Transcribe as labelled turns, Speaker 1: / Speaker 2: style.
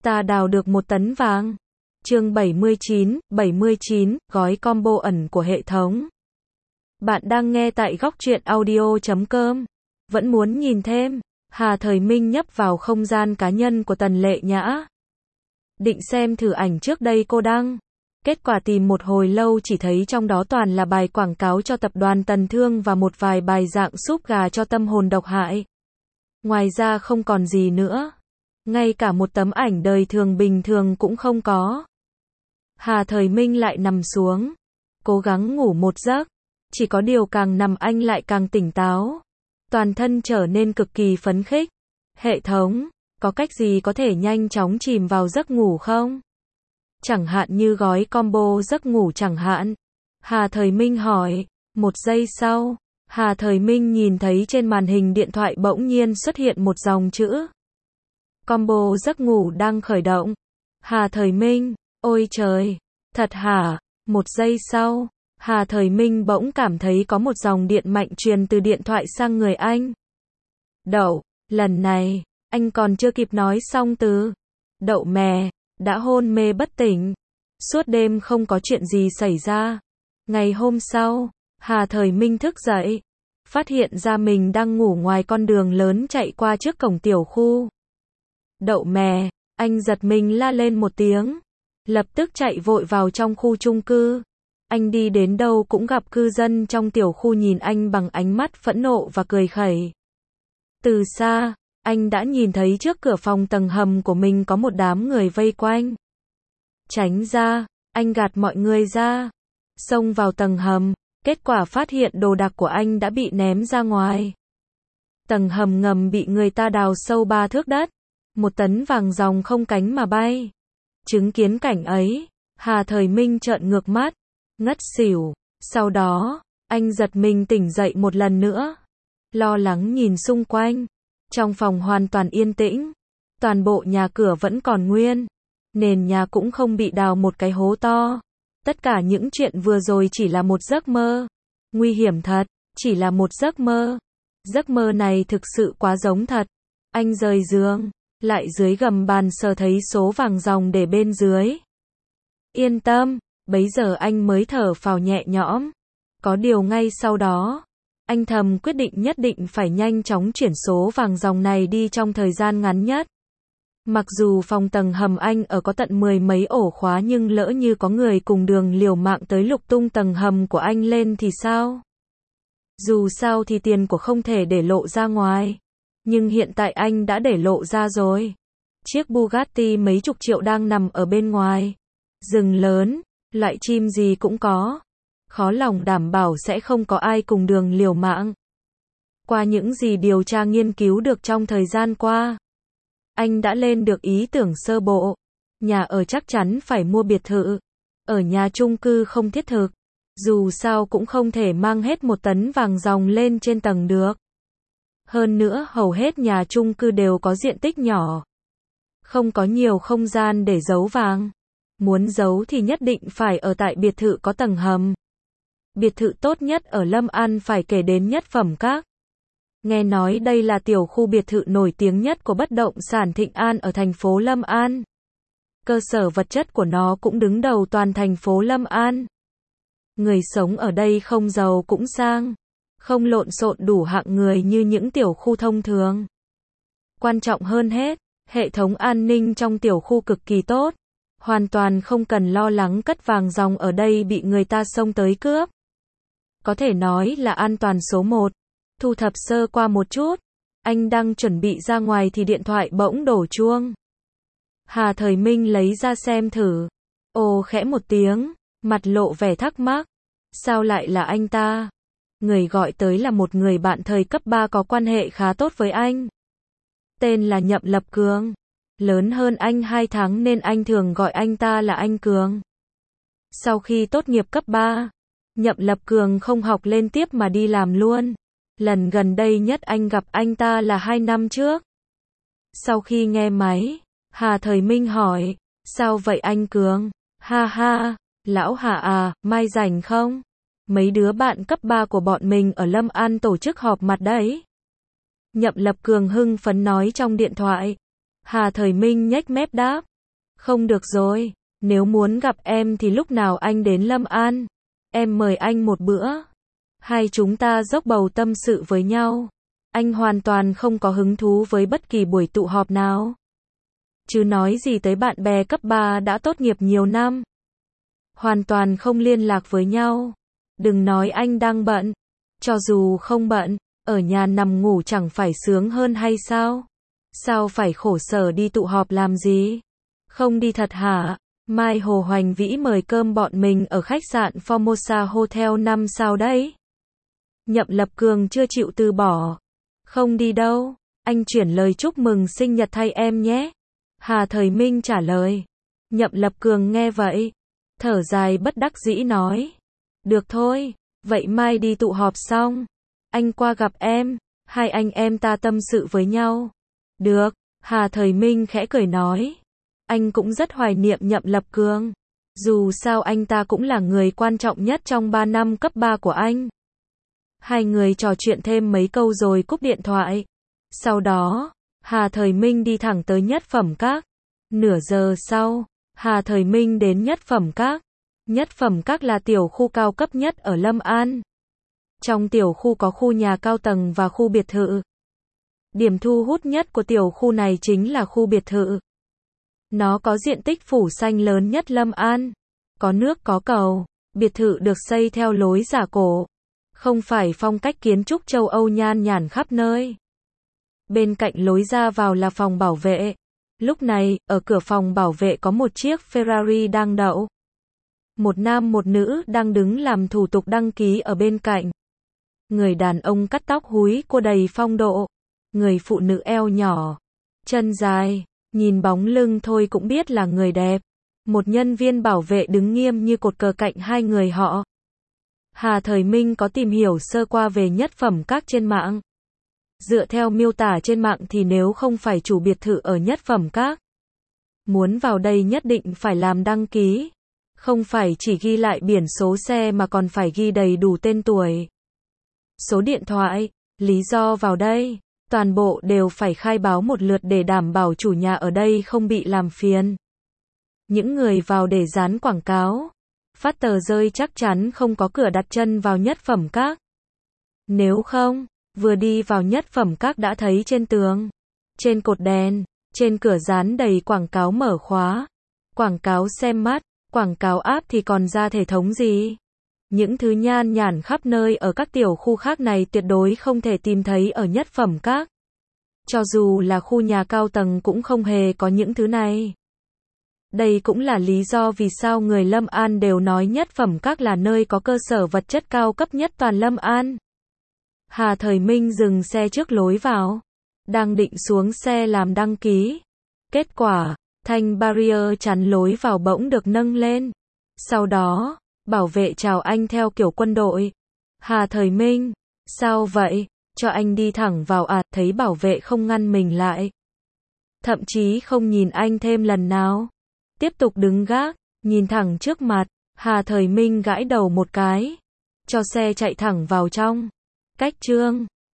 Speaker 1: Ta đào được 1 tấn vàng. Chương 79, gói combo ẩn của hệ thống. Bạn đang nghe tại góc truyện audio.com. Vẫn muốn nhìn thêm. Hà Thời Minh nhấp vào không gian cá nhân của Tần Lệ Nhã. Định xem thử ảnh trước đây cô đăng. Kết quả tìm một hồi lâu chỉ thấy trong đó toàn là bài quảng cáo cho tập đoàn Tần Thương và một vài bài dạng súp gà cho tâm hồn độc hại. Ngoài ra không còn gì nữa. Ngay cả một tấm ảnh đời thường bình thường cũng không có. Hà Thời Minh lại nằm xuống. Cố gắng ngủ một giấc. Chỉ có điều càng nằm anh lại càng tỉnh táo. Toàn thân trở nên cực kỳ phấn khích. Hệ thống, có cách gì có thể nhanh chóng chìm vào giấc ngủ không? Chẳng hạn như gói combo giấc ngủ chẳng hạn. Hà Thời Minh hỏi. 1 giây sau, Hà Thời Minh nhìn thấy trên màn hình điện thoại bỗng nhiên xuất hiện một dòng chữ. Combo giấc ngủ đang khởi động. Hà Thời Minh, ôi trời, thật hả? 1 giây sau, Hà Thời Minh bỗng cảm thấy có một dòng điện mạnh truyền từ điện thoại sang người anh. Đậu, lần này, anh còn chưa kịp nói xong từ đậu mè, đã hôn mê bất tỉnh. Suốt đêm không có chuyện gì xảy ra. Ngày hôm sau, Hà Thời Minh thức dậy, phát hiện ra mình đang ngủ ngoài con đường lớn chạy qua trước cổng tiểu khu. Đậu mè, anh giật mình la lên một tiếng, lập tức chạy vội vào trong khu chung cư. Anh đi đến đâu cũng gặp cư dân trong tiểu khu nhìn anh bằng ánh mắt phẫn nộ và cười khẩy. Từ xa, anh đã nhìn thấy trước cửa phòng tầng hầm của mình có một đám người vây quanh. Tránh ra, anh gạt mọi người ra, xông vào tầng hầm, kết quả phát hiện đồ đạc của anh đã bị ném ra ngoài. Tầng hầm ngầm bị người ta đào sâu 3 thước đất, 1 tấn vàng ròng không cánh mà bay. Chứng kiến cảnh ấy, Hà Thời Minh trợn ngược mắt, ngất xỉu. Sau đó, anh giật mình tỉnh dậy một lần nữa, lo lắng nhìn xung quanh. Trong phòng hoàn toàn yên tĩnh, toàn bộ nhà cửa vẫn còn nguyên, nền nhà cũng không bị đào một cái hố to. Tất cả những chuyện vừa rồi chỉ là một giấc mơ. Nguy hiểm thật, chỉ là một giấc mơ. Giấc mơ này thực sự quá giống thật. Anh rời giường, lại dưới gầm bàn sờ thấy số vàng ròng để bên dưới. Yên tâm, bấy giờ anh mới thở phào nhẹ nhõm. Có điều ngay sau đó, anh thầm quyết định nhất định phải nhanh chóng chuyển số vàng ròng này đi trong thời gian ngắn nhất. Mặc dù phòng tầng hầm anh ở có tận 10 mấy ổ khóa nhưng lỡ như có người cùng đường liều mạng tới lục tung tầng hầm của anh lên thì sao? Dù sao thì tiền của không thể để lộ ra ngoài. Nhưng hiện tại anh đã để lộ ra rồi. Chiếc Bugatti mấy chục triệu đang nằm ở bên ngoài. Rừng lớn, loại chim gì cũng có. Khó lòng đảm bảo sẽ không có ai cùng đường liều mạng. Qua những gì điều tra nghiên cứu được trong thời gian qua, anh đã lên được ý tưởng sơ bộ. Nhà ở chắc chắn phải mua biệt thự. Ở nhà chung cư không thiết thực. Dù sao cũng không thể mang hết 1 tấn vàng ròng lên trên tầng được. Hơn nữa hầu hết nhà chung cư đều có diện tích nhỏ. Không có nhiều không gian để giấu vàng. Muốn giấu thì nhất định phải ở tại biệt thự có tầng hầm. Biệt thự tốt nhất ở Lâm An phải kể đến Nhất Phẩm Các. Nghe nói đây là tiểu khu biệt thự nổi tiếng nhất của bất động sản Thịnh An ở thành phố Lâm An. Cơ sở vật chất của nó cũng đứng đầu toàn thành phố Lâm An. Người sống ở đây không giàu cũng sang, không lộn xộn đủ hạng người như những tiểu khu thông thường. Quan trọng hơn hết, hệ thống an ninh trong tiểu khu cực kỳ tốt. Hoàn toàn không cần lo lắng cất vàng ròng ở đây bị người ta xông tới cướp. Có thể nói là an toàn số 1. Thu thập sơ qua một chút, anh đang chuẩn bị ra ngoài thì điện thoại bỗng đổ chuông. Hà Thời Minh lấy ra xem thử. Ồ khẽ một tiếng, mặt lộ vẻ thắc mắc. Sao lại là anh ta? Người gọi tới là một người bạn thời cấp 3 có quan hệ khá tốt với anh. Tên là Nhậm Lập Cường. Lớn hơn anh 2 tháng nên anh thường gọi anh ta là anh Cường. Sau khi tốt nghiệp cấp 3, Nhậm Lập Cường không học lên tiếp mà đi làm luôn. Lần gần đây nhất anh gặp anh ta là 2 năm trước. Sau khi nghe máy, Hà Thời Minh hỏi, sao vậy anh Cường? Ha ha, lão Hà à, mai rảnh không? Mấy đứa bạn cấp 3 của bọn mình ở Lâm An tổ chức họp mặt đấy. Nhậm Lập Cường hưng phấn nói trong điện thoại. Hà Thời Minh nhếch mép đáp, Không được rồi, nếu muốn gặp em thì lúc nào anh đến Lâm An, em mời anh một bữa. Hai chúng ta dốc bầu tâm sự với nhau. Anh hoàn toàn không có hứng thú với bất kỳ buổi tụ họp nào. Chứ nói gì tới bạn bè cấp 3 đã tốt nghiệp nhiều năm. Hoàn toàn không liên lạc với nhau. Đừng nói anh đang bận. Cho dù không bận, ở nhà nằm ngủ chẳng phải sướng hơn hay sao? Sao phải khổ sở đi tụ họp làm gì? Không đi thật hả? Mai Hồ Hoành Vĩ mời cơm bọn mình ở khách sạn Formosa Hotel 5 sao đấy. Nhậm Lập Cường chưa chịu từ bỏ. Không đi đâu, anh chuyển lời chúc mừng sinh nhật thay em nhé. Hà Thời Minh trả lời. Nhậm Lập Cường nghe vậy, thở dài bất đắc dĩ nói. Được thôi, vậy mai đi tụ họp xong, anh qua gặp em, hai anh em ta tâm sự với nhau. Được, Hà Thời Minh khẽ cười nói. Anh cũng rất hoài niệm Nhậm Lập Cường. Dù sao anh ta cũng là người quan trọng nhất trong 3 năm cấp 3 của anh. Hai người trò chuyện thêm mấy câu rồi cúp điện thoại. Sau đó, Hà Thời Minh đi thẳng tới Nhất Phẩm Các. Nửa giờ sau, Hà Thời Minh đến Nhất Phẩm Các. Nhất Phẩm Các là tiểu khu cao cấp nhất ở Lâm An. Trong tiểu khu có khu nhà cao tầng và khu biệt thự. Điểm thu hút nhất của tiểu khu này chính là khu biệt thự. Nó có diện tích phủ xanh lớn nhất Lâm An. Có nước có cầu. Biệt thự được xây theo lối giả cổ. Không phải phong cách kiến trúc châu Âu nhan nhản khắp nơi. Bên cạnh lối ra vào là phòng bảo vệ. Lúc này, ở cửa phòng bảo vệ có một chiếc Ferrari đang đậu. Một nam một nữ đang đứng làm thủ tục đăng ký ở bên cạnh. Người đàn ông cắt tóc húi cua đầy phong độ. Người phụ nữ eo nhỏ, chân dài, nhìn bóng lưng thôi cũng biết là người đẹp. Một nhân viên bảo vệ đứng nghiêm như cột cờ cạnh hai người họ. Hà Thời Minh có tìm hiểu sơ qua về Nhất Phẩm Các trên mạng. Dựa theo miêu tả trên mạng thì nếu không phải chủ biệt thự ở Nhất Phẩm Các, muốn vào đây nhất định phải làm đăng ký. Không phải chỉ ghi lại biển số xe mà còn phải ghi đầy đủ tên tuổi, số điện thoại, lý do vào đây. Toàn bộ đều phải khai báo một lượt để đảm bảo chủ nhà ở đây không bị làm phiền. Những người vào để dán quảng cáo, phát tờ rơi chắc chắn không có cửa đặt chân vào Nhất Phẩm Các. Nếu không, vừa đi vào Nhất Phẩm Các đã thấy trên tường, trên cột đèn, trên cửa dán đầy quảng cáo mở khóa, quảng cáo xem mắt, quảng cáo app thì còn ra thể thống gì. Những thứ nhan nhản khắp nơi ở các tiểu khu khác này tuyệt đối không thể tìm thấy ở Nhất Phẩm Các. Cho dù là khu nhà cao tầng cũng không hề có những thứ này. Đây cũng là lý do vì sao người Lâm An đều nói Nhất Phẩm Các là nơi có cơ sở vật chất cao cấp nhất toàn Lâm An. Hà Thời Minh dừng xe trước lối vào. Đang định xuống xe làm đăng ký. Kết quả, thanh barrier chắn lối vào bỗng được nâng lên. Sau đó, bảo vệ chào anh theo kiểu quân đội. Hà Thời Minh, sao vậy? Cho anh đi thẳng vào à? Thấy bảo vệ không ngăn mình lại. Thậm chí không nhìn anh thêm lần nào. Tiếp tục đứng gác, nhìn thẳng trước mặt. Hà Thời Minh gãi đầu một cái. Cho xe chạy thẳng vào trong. Cách Trương